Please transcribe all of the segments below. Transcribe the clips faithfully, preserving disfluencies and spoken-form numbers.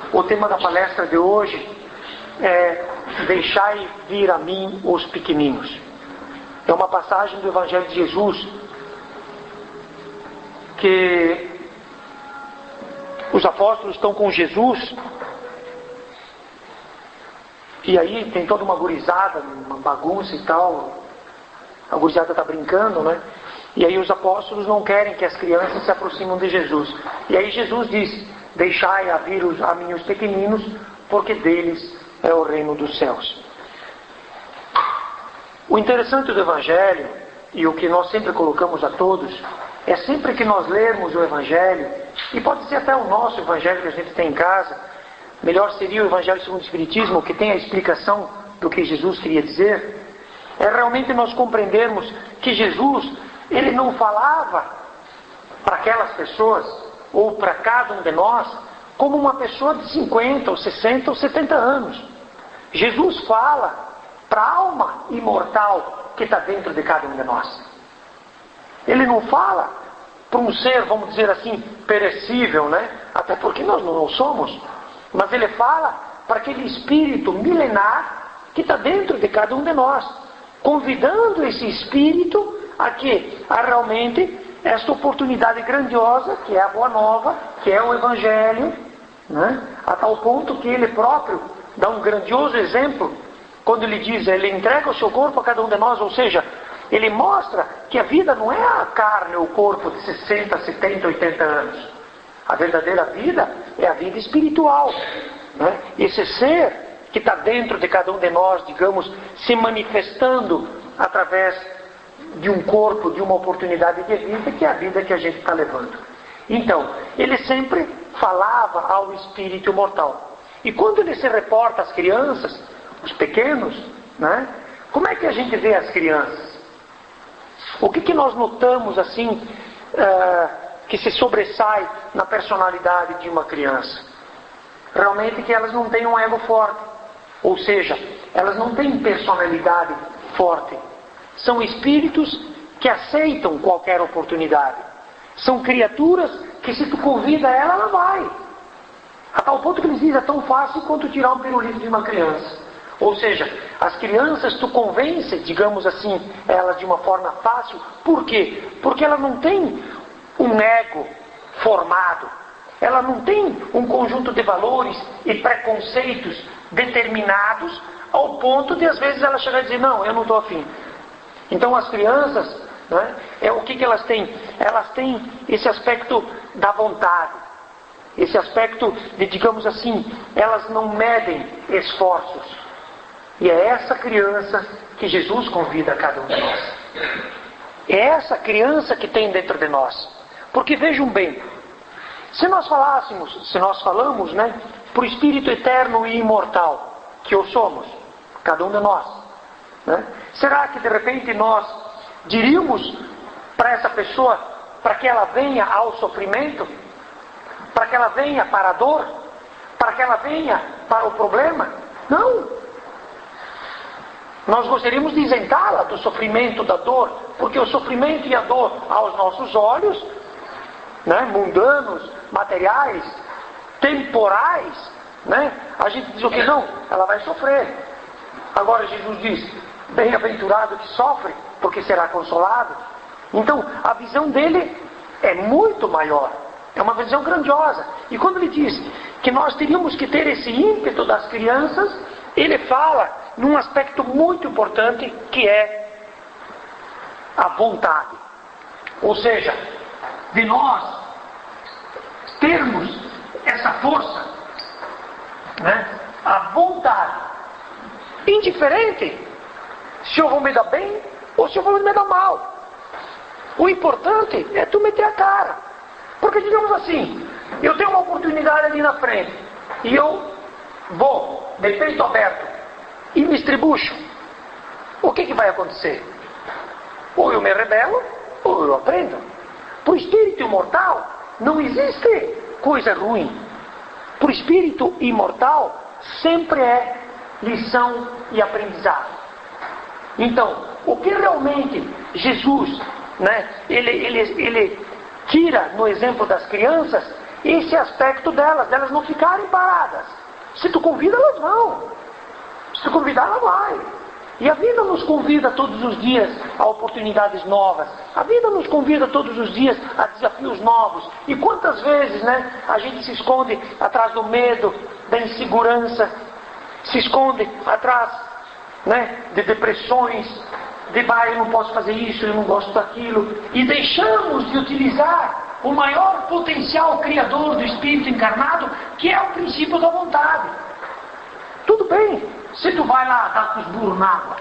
O tema da palestra de hoje é Deixai vir a mim os pequeninos. É uma passagem do Evangelho de Jesus que os apóstolos estão com Jesus e aí tem toda uma gurizada, uma bagunça e tal. A gurizada está brincando, né? E aí os apóstolos não querem que as crianças se aproximem de Jesus. E aí Jesus diz: deixai a vir os, a mim os pequeninos, porque deles é o reino dos céus. O interessante do Evangelho, e o que nós sempre colocamos a todos, é sempre que nós lermos o Evangelho, e pode ser até o nosso Evangelho que a gente tem em casa, melhor seria o Evangelho segundo o Espiritismo, que tem a explicação do que Jesus queria dizer, é realmente nós compreendermos que Jesus, ele não falava para aquelas pessoas, ou para cada um de nós, como uma pessoa de cinquenta, ou sessenta, ou setenta anos. Jesus fala para a alma imortal que está dentro de cada um de nós. Ele não fala para um ser, vamos dizer assim, perecível, né? Até porque nós não somos. Mas ele fala para aquele espírito milenar que está dentro de cada um de nós, convidando esse espírito a que a realmente esta oportunidade grandiosa, que é a Boa Nova, que é o Evangelho, né? A tal ponto que ele próprio dá um grandioso exemplo quando ele diz, ele entrega o seu corpo a cada um de nós, ou seja, ele mostra que a vida não é a carne, o corpo de sessenta, setenta, oitenta anos. A verdadeira vida é a vida espiritual, né? Esse ser que está dentro de cada um de nós, digamos, se manifestando através de um corpo, de uma oportunidade de vida, que é a vida que a gente está levando. Então, ele sempre falava ao espírito mortal. E quando ele se reporta às crianças, os pequenos, né? Como é que a gente vê as crianças? O que, que nós notamos assim, uh, que se sobressai na personalidade de uma criança? Realmente que elas não têm um ego forte. Ou seja, elas não têm personalidade forte. São espíritos que aceitam qualquer oportunidade. São criaturas que se tu convida ela, ela vai. A tal ponto que eles dizem, é tão fácil quanto tirar um pirulito de uma criança. Ou seja, as crianças tu convence, digamos assim, elas de uma forma fácil. Por quê? Porque ela não tem um ego formado. Ela não tem um conjunto de valores e preconceitos determinados ao ponto de às vezes ela chegar e dizer, não, eu não estou afim. Então as crianças, né, é, o que, que elas têm? Elas têm esse aspecto da vontade. Esse aspecto de, digamos assim, elas não medem esforços. E é essa criança que Jesus convida a cada um de nós. É essa criança que tem dentro de nós. Porque vejam bem, se nós falássemos, se nós falamos, né, para o Espírito eterno e imortal, que o somos, cada um de nós, né, será que de repente nós diríamos para essa pessoa, para que ela venha ao sofrimento, para que ela venha para a dor, para que ela venha para o problema? Não! Nós gostaríamos de isentá-la do sofrimento, da dor, porque o sofrimento e a dor, aos nossos olhos, né, mundanos, materiais, temporais, né, a gente diz o que? Não, ela vai sofrer. Agora Jesus diz, bem-aventurado que sofre, porque será consolado. Então, a visão dele é muito maior. É uma visão grandiosa. E quando ele diz que nós teríamos que ter esse ímpeto das crianças, ele fala num aspecto muito importante, que é a vontade. Ou seja, de nós termos essa força, né? A vontade. Indiferente se eu vou me dar bem ou se eu vou me dar mal. O importante é tu meter a cara. Porque, digamos assim, eu tenho uma oportunidade ali na frente e eu vou de peito aberto e me estribucho. O que, que vai acontecer? Ou eu me rebelo, ou eu aprendo. Para o espírito imortal não existe coisa ruim. Para o espírito imortal sempre é lição e aprendizado. Então, o que realmente Jesus, né, ele, ele, ele tira no exemplo das crianças esse aspecto delas, delas não ficarem paradas. Se tu convida, elas vão. Se tu convidar, ela vai. E a vida nos convida todos os dias a oportunidades novas. A vida nos convida todos os dias a desafios novos. E quantas vezes, né, a gente se esconde atrás do medo, da insegurança, se esconde atrás, né, de depressões, de ah, eu não posso fazer isso, eu não gosto daquilo. E deixamos de utilizar o maior potencial criador do Espírito encarnado, que é o princípio da vontade. Tudo bem, se tu vai lá dar com os burros na água,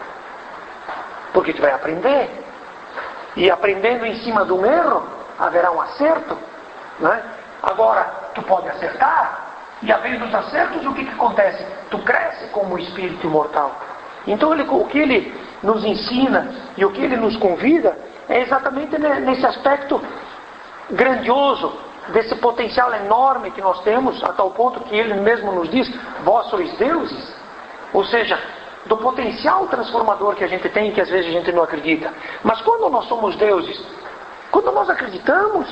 porque tu vai aprender, e aprendendo em cima do erro, haverá um acerto, né? Agora, tu pode acertar, e havendo os acertos, o que, que acontece? Tu cresce como espírito imortal. Então, ele, o que ele nos ensina, e o que ele nos convida, é exatamente nesse aspecto grandioso, desse potencial enorme que nós temos, a tal ponto que ele mesmo nos diz, vós sois deuses. Ou seja, do potencial transformador que a gente tem, que às vezes a gente não acredita. Mas quando nós somos deuses? Quando nós acreditamos.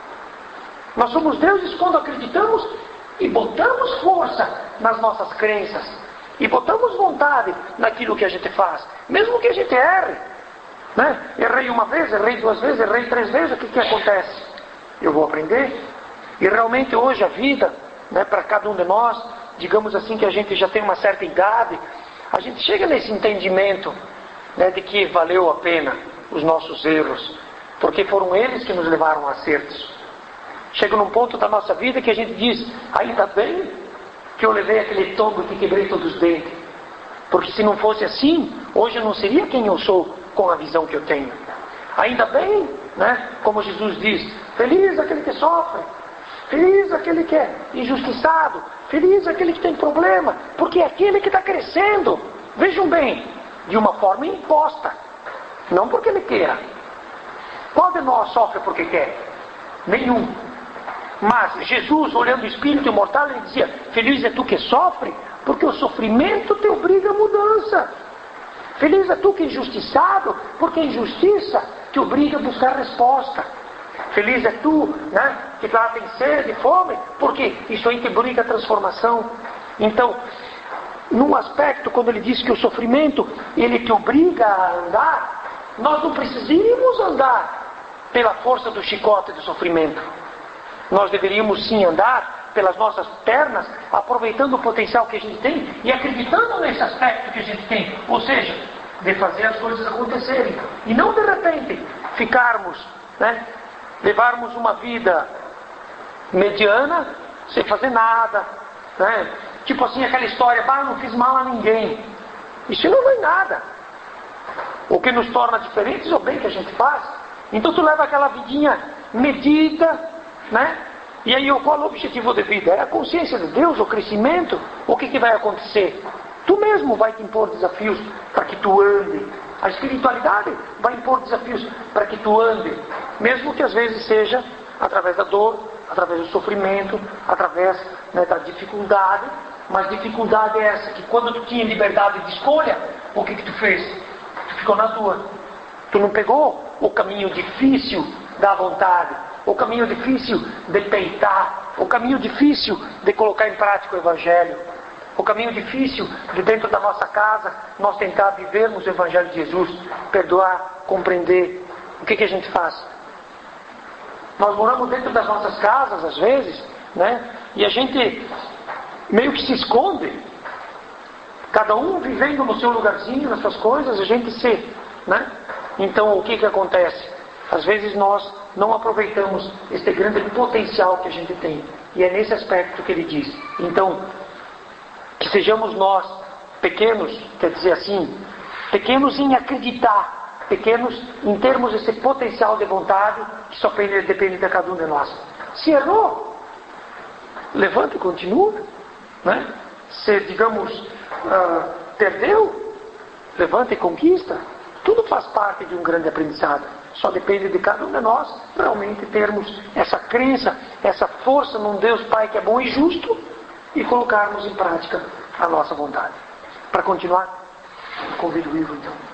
Nós somos deuses quando acreditamos e botamos força nas nossas crenças. E botamos vontade naquilo que a gente faz. Mesmo que a gente erre. Né? Errei uma vez, errei duas vezes, errei três vezes, o que, que acontece? Eu vou aprender. E realmente hoje a vida, né, para cada um de nós, digamos assim que a gente já tem uma certa idade, a gente chega nesse entendimento, né, de que valeu a pena os nossos erros, porque foram eles que nos levaram a acertos. Chega num ponto da nossa vida que a gente diz, ainda bem que eu levei aquele tombo que quebrei todos os dentes, porque se não fosse assim, hoje eu não seria quem eu sou com a visão que eu tenho. Ainda bem, né, como Jesus diz, feliz aquele que sofre, feliz aquele que é injustiçado, feliz aquele que tem problema, porque é aquele que está crescendo. Vejam bem, de uma forma imposta, não porque ele queira. Qual de nós sofre porque quer? Nenhum. Mas Jesus, olhando o Espírito imortal, ele dizia, feliz é tu que sofre, porque o sofrimento te obriga à mudança. Feliz é tu que é injustiçado, porque a injustiça te obriga a buscar resposta. Feliz é tu, né, que lá tem sede e fome, porque isso aí te obriga a transformação. Então, num aspecto, quando ele diz que o sofrimento, ele te obriga a andar, nós não precisamos andar pela força do chicote do sofrimento. Nós deveríamos sim andar pelas nossas pernas, aproveitando o potencial que a gente tem e acreditando nesse aspecto que a gente tem. Ou seja, de fazer as coisas acontecerem. E não de repente ficarmos, né, levarmos uma vida mediana, sem fazer nada, né? Tipo assim, aquela história, ah, não fiz mal a ninguém. Isso não é nada. O que nos torna diferentes é o bem que a gente faz. Então tu leva aquela vidinha medida, né? E aí qual é o objetivo de vida? É a consciência de Deus, o crescimento. O que, que vai acontecer? Tu mesmo vai te impor desafios para que tu ande. A espiritualidade vai impor desafios para que tu ande. Mesmo que às vezes seja através da dor, através do sofrimento, através, né, da dificuldade. Mas dificuldade é essa, que quando tu tinha liberdade de escolha, o que, que tu fez? Tu ficou na tua. Tu não pegou o caminho difícil da vontade, o caminho difícil de peitar, o caminho difícil de colocar em prática o Evangelho, o caminho difícil de dentro da nossa casa nós tentar vivermos o Evangelho de Jesus, perdoar, compreender. O que, que a gente faz? Nós moramos dentro das nossas casas às vezes, né? E a gente meio que se esconde, cada um vivendo no seu lugarzinho, nas suas coisas, a gente se, né? Então o que, que acontece? Às vezes nós não aproveitamos este grande potencial que a gente tem. E é nesse aspecto que ele diz. Então, que sejamos nós pequenos, quer dizer assim, pequenos em acreditar, pequenos em termos esse potencial de vontade que só depende de cada um de nós. Se errou, levanta e continua, né? Se, digamos, uh, perdeu, levanta e conquista. Tudo faz parte de um grande aprendizado. Só depende de cada um de nós realmente termos essa crença, essa força num Deus Pai que é bom e justo e colocarmos em prática a nossa vontade. Para continuar, convido o Ivo então.